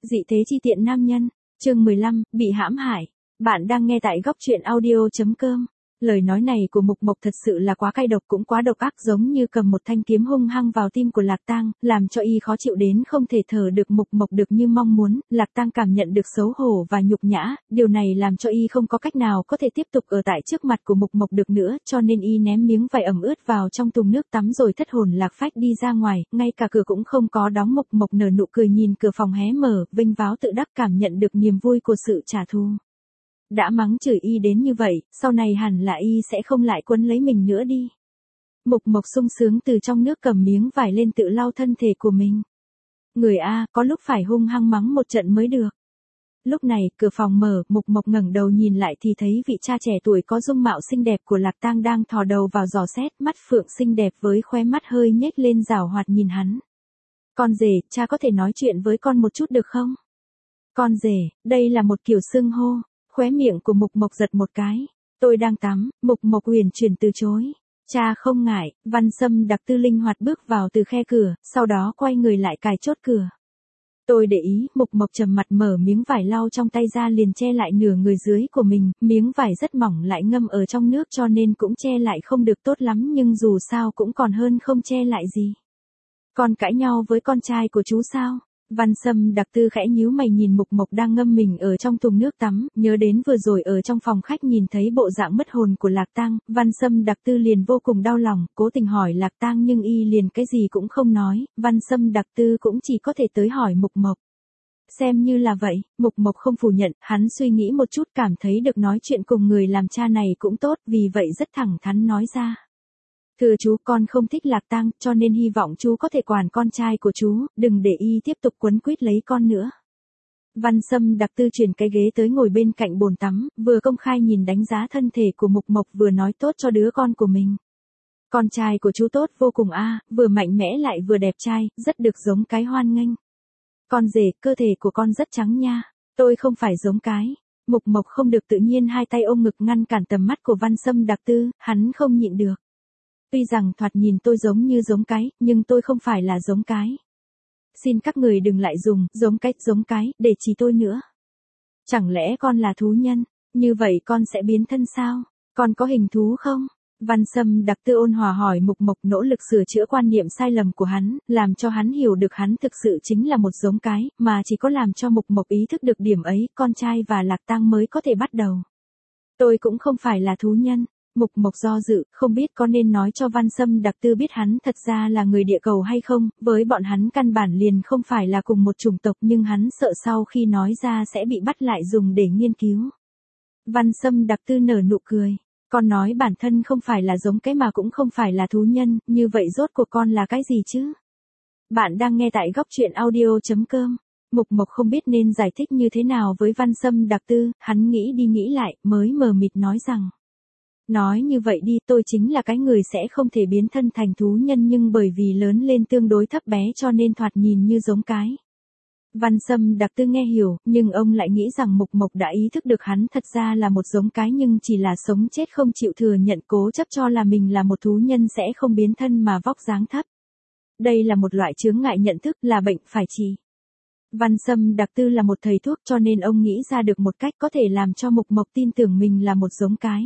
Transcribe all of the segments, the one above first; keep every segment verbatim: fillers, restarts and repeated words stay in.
Dị thế chi tiện nam nhân, chương mười lăm, bị hãm hại. Bạn đang nghe tại góc truyện audio chấm com. Lời nói này của Mục Mộc thật sự là quá cay độc cũng quá độc ác, giống như cầm một thanh kiếm hung hăng vào tim của Lạc Tang, làm cho y khó chịu đến không thể thở được. Mục Mộc được như mong muốn, Lạc Tang cảm nhận được xấu hổ và nhục nhã, điều này làm cho y không có cách nào có thể tiếp tục ở tại trước mặt của Mục Mộc được nữa, cho nên y ném miếng vải ẩm ướt vào trong thùng nước tắm rồi thất hồn lạc phách đi ra ngoài, ngay cả cửa cũng không có đóng. Mục Mộc nở nụ cười nhìn cửa phòng hé mở, vênh váo tự đắc cảm nhận được niềm vui của sự trả thù. Đã mắng chửi y đến như vậy, sau này hẳn là y sẽ không lại quấn lấy mình nữa đi. Mục Mộc sung sướng từ trong nước cầm miếng vải lên tự lau thân thể của mình. Người A, có lúc phải hung hăng mắng một trận mới được. Lúc này, cửa phòng mở, Mục Mộc ngẩng đầu nhìn lại thì thấy vị cha trẻ tuổi có dung mạo xinh đẹp của Lạc Tang đang thò đầu vào dò xét, mắt phượng xinh đẹp với khóe mắt hơi nhếch lên giảo hoạt nhìn hắn. Con rể, cha có thể nói chuyện với con một chút được không? Con rể, đây là một kiểu xưng hô. Khóe miệng của Mục Mộc giật một cái. Tôi đang tắm, Mục Mộc huyền chuyển từ chối. Cha không ngại, Văn Sâm Đặc Tư linh hoạt bước vào từ khe cửa, sau đó quay người lại cài chốt cửa. Tôi để ý, Mục Mộc trầm mặt mở miếng vải lau trong tay ra liền che lại nửa người dưới của mình, miếng vải rất mỏng lại ngâm ở trong nước cho nên cũng che lại không được tốt lắm nhưng dù sao cũng còn hơn không che lại gì. Con cãi nhau với con trai của chú sao? Văn Sâm Đặc Tư khẽ nhíu mày nhìn Mục Mộc đang ngâm mình ở trong thùng nước tắm, nhớ đến vừa rồi ở trong phòng khách nhìn thấy bộ dạng mất hồn của Lạc Tang, Văn Sâm Đặc Tư liền vô cùng đau lòng, cố tình hỏi Lạc Tang nhưng y liền cái gì cũng không nói, Văn Sâm Đặc Tư cũng chỉ có thể tới hỏi Mục Mộc. Xem như là vậy, Mục Mộc không phủ nhận, hắn suy nghĩ một chút cảm thấy được nói chuyện cùng người làm cha này cũng tốt, vì vậy rất thẳng thắn nói ra. Thưa chú, con không thích Lạc Tang, cho nên hy vọng chú có thể quản con trai của chú, đừng để y tiếp tục quấn quýt lấy con nữa. Văn Sâm Đặc Tư chuyển cái ghế tới ngồi bên cạnh bồn tắm, vừa công khai nhìn đánh giá thân thể của Mục Mộc vừa nói tốt cho đứa con của mình. Con trai của chú tốt vô cùng a, vừa mạnh mẽ lại vừa đẹp trai, rất được giống cái hoan nghênh. Con rể, cơ thể của con rất trắng nha, tôi không phải giống cái. Mục Mộc không được tự nhiên hai tay ôm ngực ngăn cản tầm mắt của Văn Sâm Đặc Tư, hắn không nhịn được. Tuy rằng thoạt nhìn tôi giống như giống cái, nhưng tôi không phải là giống cái. Xin các người đừng lại dùng, giống cái, giống cái, để chỉ tôi nữa. Chẳng lẽ con là thú nhân, như vậy con sẽ biến thân sao? Con có hình thú không? Văn Sâm Đặc Tư ôn hòa hỏi Mục Mộc nỗ lực sửa chữa quan niệm sai lầm của hắn, làm cho hắn hiểu được hắn thực sự chính là một giống cái, mà chỉ có làm cho Mục Mộc ý thức được điểm ấy, con trai và Lạc Tang mới có thể bắt đầu. Tôi cũng không phải là thú nhân. Mục Mộc do dự, không biết có nên nói cho Văn Sâm Đặc Tư biết hắn thật ra là người địa cầu hay không, với bọn hắn căn bản liền không phải là cùng một chủng tộc nhưng hắn sợ sau khi nói ra sẽ bị bắt lại dùng để nghiên cứu. Văn Sâm Đặc Tư nở nụ cười. Con nói bản thân không phải là giống cái mà cũng không phải là thú nhân, như vậy rốt cuộc con là cái gì chứ? Bạn đang nghe tại góc truyện audio chấm com. Mục Mộc không biết nên giải thích như thế nào với Văn Sâm Đặc Tư, hắn nghĩ đi nghĩ lại, mới mờ mịt nói rằng. Nói như vậy đi, tôi chính là cái người sẽ không thể biến thân thành thú nhân nhưng bởi vì lớn lên tương đối thấp bé cho nên thoạt nhìn như giống cái. Văn Sâm Đặc Tư nghe hiểu, nhưng ông lại nghĩ rằng Mục Mộc đã ý thức được hắn thật ra là một giống cái nhưng chỉ là sống chết không chịu thừa nhận, cố chấp cho là mình là một thú nhân sẽ không biến thân mà vóc dáng thấp. Đây là một loại chướng ngại nhận thức, là bệnh phải trị. Văn Sâm Đặc Tư là một thầy thuốc cho nên ông nghĩ ra được một cách có thể làm cho Mục Mộc tin tưởng mình là một giống cái.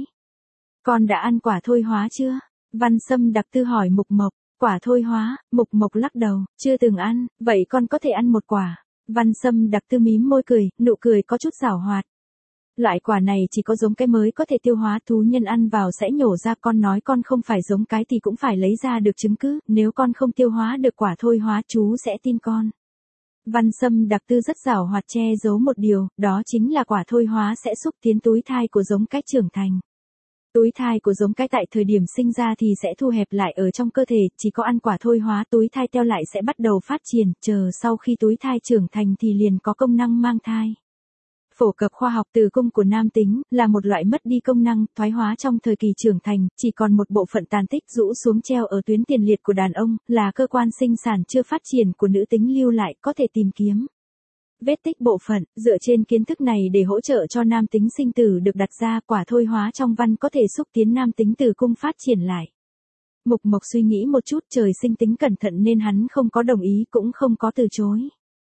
Con đã ăn quả thôi hóa chưa? Văn Sâm Đặc Tư hỏi Mục Mộc. Quả thôi hóa? Mục Mộc lắc đầu, chưa từng ăn, vậy con có thể ăn một quả. Văn Sâm Đặc Tư mím môi cười, nụ cười có chút giảo hoạt. Loại quả này chỉ có giống cái mới có thể tiêu hóa, thú nhân ăn vào sẽ nhổ ra, con nói con không phải giống cái thì cũng phải lấy ra được chứng cứ, nếu con không tiêu hóa được quả thôi hóa chú sẽ tin con. Văn Sâm Đặc Tư rất giảo hoạt che giấu một điều, đó chính là quả thôi hóa sẽ xúc tiến túi thai của giống cái trưởng thành. Túi thai của giống cái tại thời điểm sinh ra thì sẽ thu hẹp lại ở trong cơ thể, chỉ có ăn quả thôi hóa túi thai teo lại sẽ bắt đầu phát triển, chờ sau khi túi thai trưởng thành thì liền có công năng mang thai. Phổ cập khoa học tử cung của nam tính, là một loại mất đi công năng, thoái hóa trong thời kỳ trưởng thành, chỉ còn một bộ phận tàn tích rũ xuống treo ở tuyến tiền liệt của đàn ông, là cơ quan sinh sản chưa phát triển của nữ tính lưu lại, có thể tìm kiếm. Vết tích bộ phận, dựa trên kiến thức này để hỗ trợ cho nam tính sinh tử được đặt ra, quả thôi hóa trong văn có thể xúc tiến nam tính tử cung phát triển lại. Mục Mộc suy nghĩ một chút, trời sinh tính cẩn thận nên hắn không có đồng ý cũng không có từ chối.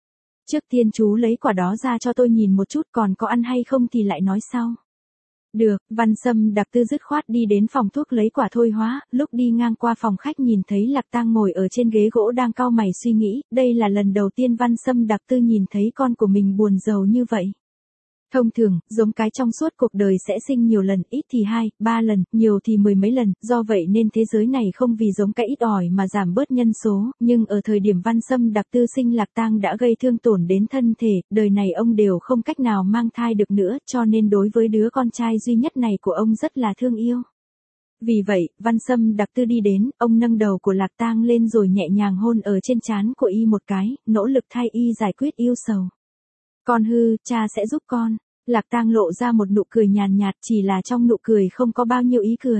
Trước tiên chú lấy quả đó ra cho tôi nhìn một chút, còn có ăn hay không thì lại nói sau. Được, Văn Sâm Đặc Tư dứt khoát đi đến phòng thuốc lấy quả thôi hóa, lúc đi ngang qua phòng khách nhìn thấy Lạc Tang ngồi ở trên ghế gỗ đang cau mày suy nghĩ, đây là lần đầu tiên Văn Sâm Đặc Tư nhìn thấy con của mình buồn rầu như vậy. Thông thường, giống cái trong suốt cuộc đời sẽ sinh nhiều lần, ít thì hai, ba lần, nhiều thì mười mấy lần, do vậy nên thế giới này không vì giống cái ít ỏi mà giảm bớt nhân số, nhưng ở thời điểm Văn Sâm Đặc Tư sinh Lạc Tang đã gây thương tổn đến thân thể, đời này ông đều không cách nào mang thai được nữa, cho nên đối với đứa con trai duy nhất này của ông rất là thương yêu. Vì vậy, Văn Sâm Đặc Tư đi đến, ông nâng đầu của Lạc Tang lên rồi nhẹ nhàng hôn ở trên trán của y một cái, nỗ lực thay y giải quyết yêu sầu. Con hư, cha sẽ giúp con. Lạc Tang lộ ra một nụ cười nhàn nhạt, chỉ là trong nụ cười không có bao nhiêu ý cười.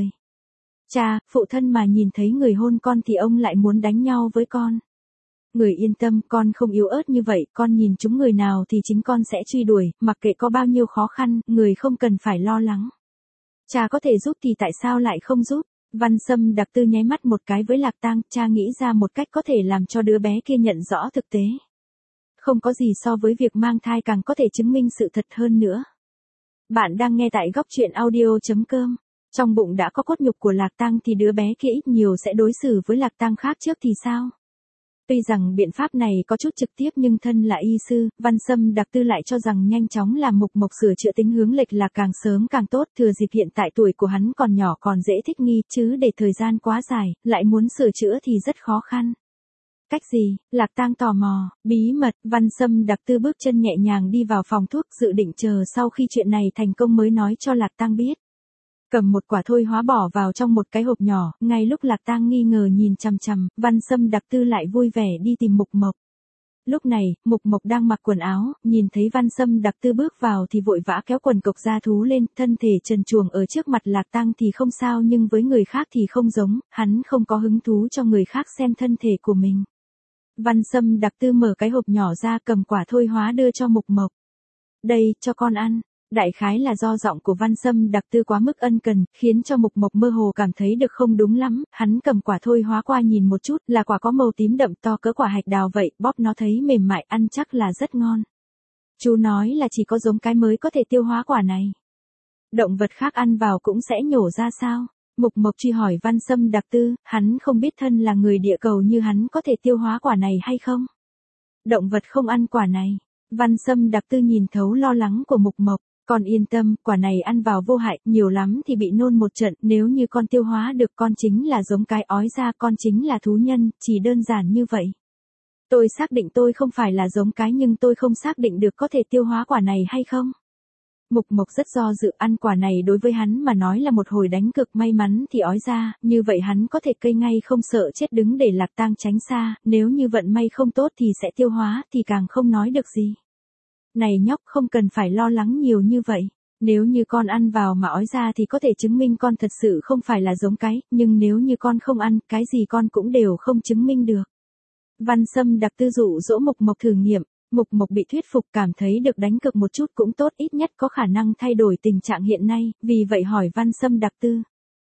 Cha, phụ thân mà nhìn thấy người hôn con thì ông lại muốn đánh nhau với con. Người yên tâm, con không yếu ớt như vậy, con nhìn chúng người nào thì chính con sẽ truy đuổi, mặc kệ có bao nhiêu khó khăn, người không cần phải lo lắng. Cha có thể giúp thì tại sao lại không giúp? Văn Sâm Đặc Tư nháy mắt một cái với Lạc Tang, cha nghĩ ra một cách có thể làm cho đứa bé kia nhận rõ thực tế. Không có gì so với việc mang thai càng có thể chứng minh sự thật hơn nữa. Bạn đang nghe tại góc truyện audio chấm com. Trong bụng đã có cốt nhục của Lạc Tang thì đứa bé kia ít nhiều sẽ đối xử với Lạc Tang khác trước thì sao? Tuy rằng biện pháp này có chút trực tiếp nhưng thân là y sư, Văn Sâm Đặc Tư lại cho rằng nhanh chóng làm Mục Mộc sửa chữa tính hướng lệch là càng sớm càng tốt, thừa dịp hiện tại tuổi của hắn còn nhỏ còn dễ thích nghi, chứ để thời gian quá dài, lại muốn sửa chữa thì rất khó khăn. Cách gì? Lạc Tang tò mò, bí mật, Văn Sâm Đặc Tư bước chân nhẹ nhàng đi vào phòng thuốc, dự định chờ sau khi chuyện này thành công mới nói cho Lạc Tang biết. Cầm một quả thôi hóa bỏ vào trong một cái hộp nhỏ, ngay lúc Lạc Tang nghi ngờ nhìn chằm chằm, Văn Sâm Đặc Tư lại vui vẻ đi tìm Mục Mộc. Lúc này, Mục Mộc đang mặc quần áo, nhìn thấy Văn Sâm Đặc Tư bước vào thì vội vã kéo quần cộc da thú lên, thân thể trần truồng ở trước mặt Lạc Tang thì không sao nhưng với người khác thì không giống, hắn không có hứng thú cho người khác xem thân thể của mình. Văn Sâm Đặc Tư mở cái hộp nhỏ ra cầm quả thôi hóa đưa cho Mục Mộc. Đây, cho con ăn. Đại khái là do giọng của Văn Sâm Đặc Tư quá mức ân cần, khiến cho Mục Mộc mơ hồ cảm thấy được không đúng lắm, hắn cầm quả thôi hóa qua nhìn một chút, là quả có màu tím đậm to cỡ quả hạch đào vậy, bóp nó thấy mềm mại, ăn chắc là rất ngon. Chú nói là chỉ có giống cái mới có thể tiêu hóa quả này. Động vật khác ăn vào cũng sẽ nhổ ra sao? Mục Mộc truy hỏi Văn Sâm Đặc Tư, hắn không biết thân là người địa cầu như hắn có thể tiêu hóa quả này hay không? Động vật không ăn quả này. Văn Sâm Đặc Tư nhìn thấu lo lắng của Mục Mộc, con yên tâm, quả này ăn vào vô hại, nhiều lắm thì bị nôn một trận, nếu như con tiêu hóa được con chính là giống cái ói ra, con chính là thú nhân, chỉ đơn giản như vậy. Tôi xác định tôi không phải là giống cái nhưng tôi không xác định được có thể tiêu hóa quả này hay không. Mục Mộc rất do dự, ăn quả này đối với hắn mà nói là một hồi đánh cực, may mắn thì ói ra, như vậy hắn có thể cây ngay không sợ chết đứng để Lạc Tang tránh xa, nếu như vận may không tốt thì sẽ tiêu hóa thì càng không nói được gì. Này nhóc, không cần phải lo lắng nhiều như vậy, nếu như con ăn vào mà ói ra thì có thể chứng minh con thật sự không phải là giống cái, nhưng nếu như con không ăn, cái gì con cũng đều không chứng minh được. Văn Sâm Đặc Tư dụ dỗ Mục Mộc thử nghiệm. Mục Mộc bị thuyết phục, cảm thấy được đánh cực một chút cũng tốt, ít nhất có khả năng thay đổi tình trạng hiện nay, vì vậy hỏi Văn Sâm Đặc Tư.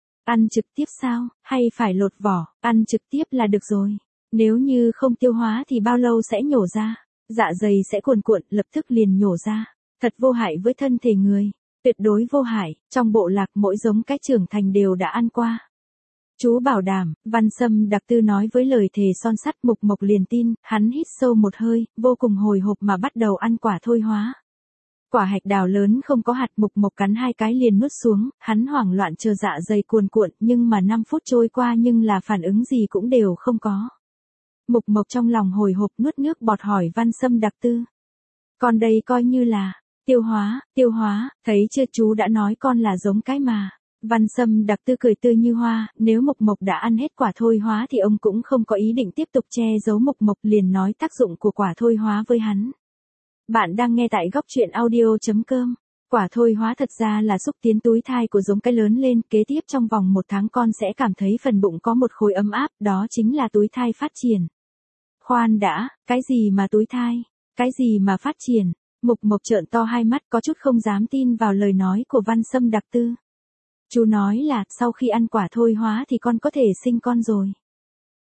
Ăn trực tiếp sao, hay phải lột vỏ? Ăn trực tiếp là được rồi. Nếu như không tiêu hóa thì bao lâu sẽ nhổ ra? Dạ dày sẽ cuồn cuộn, lập tức liền nhổ ra. Thật vô hại với thân thể người. Tuyệt đối vô hại, trong bộ lạc mỗi giống cái trưởng thành đều đã ăn qua. Chú bảo đảm, Văn Sâm Đặc Tư nói với lời thề son sắt. Mục Mộc liền tin, hắn hít sâu một hơi, vô cùng hồi hộp mà bắt đầu ăn quả thôi hóa. Quả hạch đào lớn không có hạt, Mục Mộc cắn hai cái liền nuốt xuống, hắn hoảng loạn chờ dạ dày cuồn cuộn, nhưng mà năm phút trôi qua nhưng là phản ứng gì cũng đều không có. Mục Mộc trong lòng hồi hộp nuốt nước bọt hỏi Văn Sâm Đặc Tư. Con đây coi như là, tiêu hóa, tiêu hóa, thấy chưa, chú đã nói con là giống cái mà. Văn Sâm Đặc Tư cười tươi như hoa, nếu Mục Mộc đã ăn hết quả thôi hóa thì ông cũng không có ý định tiếp tục che giấu Mục Mộc, liền nói tác dụng của quả thôi hóa với hắn. Bạn đang nghe tại góc truyện audio chấm com. Quả thôi hóa thật ra là xúc tiến túi thai của giống cái lớn lên, kế tiếp trong vòng một tháng con sẽ cảm thấy phần bụng có một khối ấm áp, đó chính là túi thai phát triển. Khoan đã, cái gì mà túi thai? Cái gì mà phát triển? Mục Mộc trợn to hai mắt có chút không dám tin vào lời nói của Văn Sâm Đặc Tư. Chú nói là, sau khi ăn quả thôi hóa thì con có thể sinh con rồi.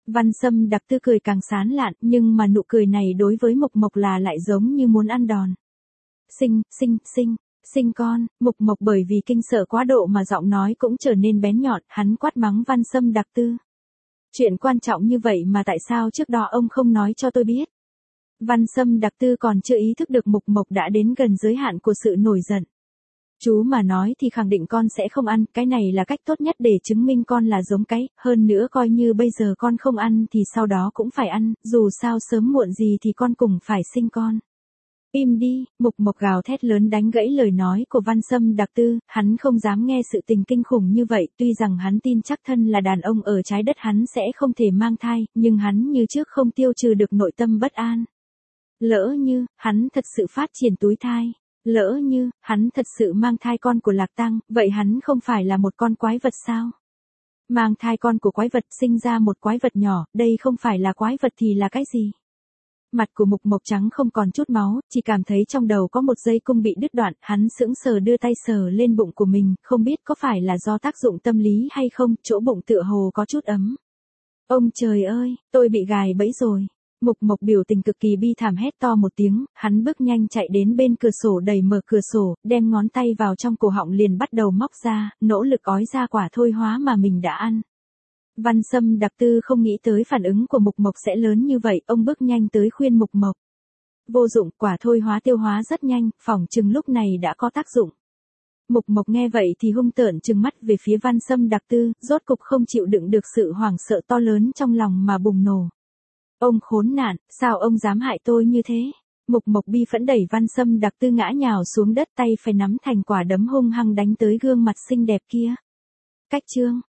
Văn Sâm Đặc Tư cười càng sán lạn, nhưng mà nụ cười này đối với Mộc Mộc là lại giống như muốn ăn đòn. Sinh, sinh, sinh, sinh con, Mộc Mộc bởi vì kinh sợ quá độ mà giọng nói cũng trở nên bén nhọn, hắn quát mắng Văn Sâm Đặc Tư. Chuyện quan trọng như vậy mà tại sao trước đó ông không nói cho tôi biết? Văn Sâm Đặc Tư còn chưa ý thức được Mộc Mộc đã đến gần giới hạn của sự nổi giận. Chú mà nói thì khẳng định con sẽ không ăn, cái này là cách tốt nhất để chứng minh con là giống cái, hơn nữa coi như bây giờ con không ăn thì sau đó cũng phải ăn, dù sao sớm muộn gì thì con cũng phải sinh con. Im đi, Mộc Mộc gào thét lớn đánh gãy lời nói của Văn Sâm Đặc Tư, hắn không dám nghe sự tình kinh khủng như vậy, tuy rằng hắn tin chắc thân là đàn ông ở trái đất hắn sẽ không thể mang thai, nhưng hắn như trước không tiêu trừ được nội tâm bất an. Lỡ như, hắn thật sự phát triển túi thai. Lỡ như, hắn thật sự mang thai con của Lạc Tăng, vậy hắn không phải là một con quái vật sao? Mang thai con của quái vật sinh ra một quái vật nhỏ, đây không phải là quái vật thì là cái gì? Mặt của Mộc Mộc trắng không còn chút máu, chỉ cảm thấy trong đầu có một dây cung bị đứt đoạn, hắn sững sờ đưa tay sờ lên bụng của mình, không biết có phải là do tác dụng tâm lý hay không, chỗ bụng tựa hồ có chút ấm. Ông trời ơi, tôi bị gài bẫy rồi. Mộc Mộc biểu tình cực kỳ bi thảm hét to một tiếng, hắn bước nhanh chạy đến bên cửa sổ đẩy mở cửa sổ, đem ngón tay vào trong cổ họng liền bắt đầu móc ra, nỗ lực ói ra quả thôi hóa mà mình đã ăn. Văn Sâm Đặc Tư không nghĩ tới phản ứng của Mộc Mộc sẽ lớn như vậy, ông bước nhanh tới khuyên Mộc Mộc. Vô dụng, quả thôi hóa tiêu hóa rất nhanh, phỏng chừng lúc này đã có tác dụng. Mộc Mộc nghe vậy thì hung tợn trừng mắt về phía Văn Sâm Đặc Tư, rốt cục không chịu đựng được sự hoảng sợ to lớn trong lòng mà bùng nổ. Ông khốn nạn, sao ông dám hại tôi như thế? Mộc Mộc bi phẫn đẩy Văn Sâm Đặc Tư ngã nhào xuống đất, tay phải nắm thành quả đấm hung hăng đánh tới gương mặt xinh đẹp kia. Cách chương